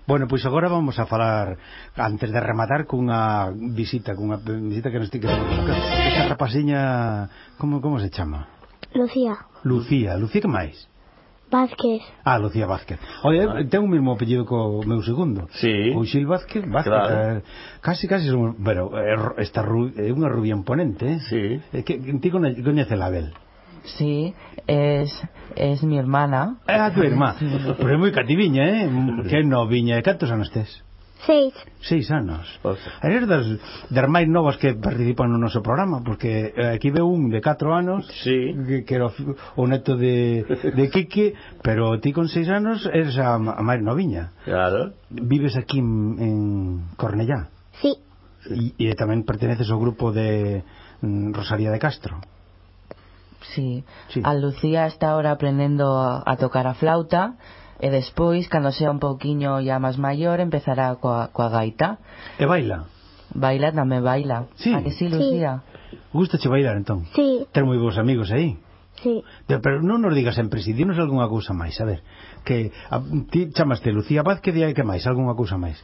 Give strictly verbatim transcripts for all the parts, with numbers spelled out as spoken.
Bueno, pois agora vamos a falar, antes de rematar, cunha visita, cunha visita que nos tique esta rapaziña, como, como se chama? Lucía. Lucía, Lucía que máis? Vázquez. Ah, Lucía Vázquez. Oye, ah. ten o mesmo apellido co meu segundo. Sí. O Xil Vázquez, Vázquez. Claro. Eh, casi, casi somos... Pero esta é unha rubia imponente, eh? Sí. Eh, que, ti coñece la Abel? Sí, es, es mi hermana. Ah, tu irmá. Sí. Pero é moi cativiña, eh? Que noviña. Cantos anos tes? Seis. Seis anos. Okay. Eres das, das máis novas que participan no noso programa, porque aquí veo un de catro anos, sí. que, que era o, o neto de, de Quique, pero ti con seis anos eres a, a máis noviña. Claro. Vives aquí en, en Cornellá. Sí. E, e tamén perteneces ao grupo de mm, Rosalía de Castro. Sí. sí. A Lucía está ahora aprendendo a, a tocar a flauta. E despois, cando sea un pouquiño ya máis maior, empezará coa, coa gaita. E baila? Baila, tamén baila. Sí. A que sí, Lucía? Sí. Gustache bailar, entón? Sí. Ter moi bons amigos aí? Sí. Pero non nos digas sempre, si dinos algunha cousa máis, a ver, que a, ti chamaste Lucía Vázquez e que máis, algunha cousa máis?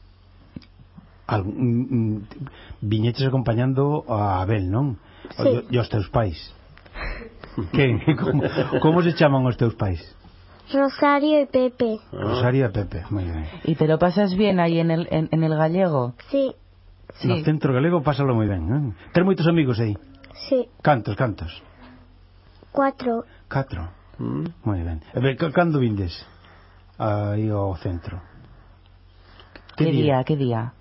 Algún, mm, viñeches acompañando a Abel, non? Sí. E os teus pais? Que, como, como se chaman os teus pais? Rosario y Pepe. Rosario y Pepe, muy bien. ¿Y te lo pasas bien ahí en el, en, en el gallego? Sí. Sí. No centro galego pásalo moi ben, eh? Ter moitos amigos aí? Sí. Cantos, cantos? Cuatro. Catro? Mm. Moi ben. E ver, cando vindes aí ao centro? Que día, que día?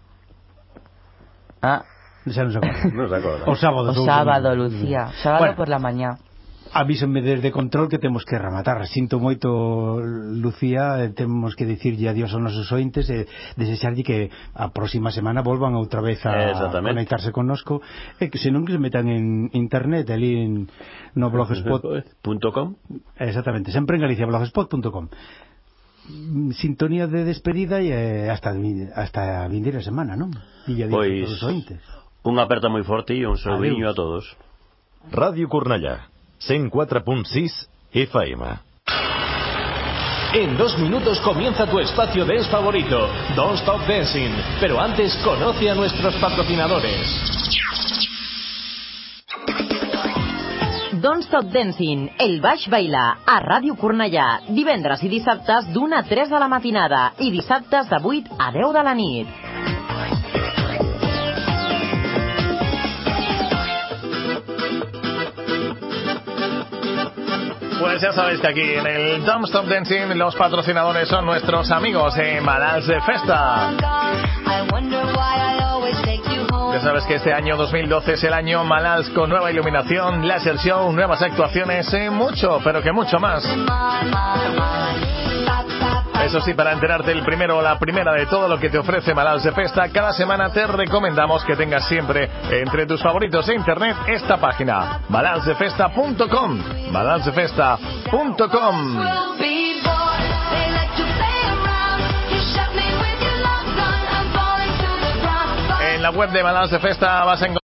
Ah, xa non se acorda. Non se acorda. O sábado. O sábado, Lucía. Sábado bueno, por la mañá. Avísenme desde control que temos que rematar. Sinto moito, Lucía, temos que dicirlle adiós aos nosos ointes e desexarlle que a próxima semana volvan outra vez a conectarse connosco e que senón que se metan en internet ali en no blogspot punto com. Exactamente, sempre en Galicia, blogspot punto com. Sintonía de despedida e hasta hasta a vindeira semana, non? Dille adiós pois, a todos os ointes. Unha aperta moi forte e un saludiño a todos. Radio Cornellá cent quatre punt sis F M. En dos minutos comienza tu espacio dance favorito, Don't Stop Dancing. Pero antes conoce a nuestros patrocinadores. Don't Stop Dancing, el Baix Baila, a Ràdio Cornellà, divendres i dissabtes d'una a tres de la matinada i dissabtes de vuit a deu de la nit. Pues ya sabéis que aquí en el Don't Stop Dancing los patrocinadores son nuestros amigos de Malals de Festa. Ya sabes que este año dos mil doce es el año Malals con nueva iluminación, laser show, nuevas actuaciones, eh, mucho, pero que mucho más. Eso sí, para enterarte el primero o la primera de todo lo que te ofrece Malals de Festa, cada semana te recomendamos que tengas siempre entre tus favoritos de internet esta página, malals de festa punto com. malals de festa punto com. En la web de Malals de Festa vas a encontrar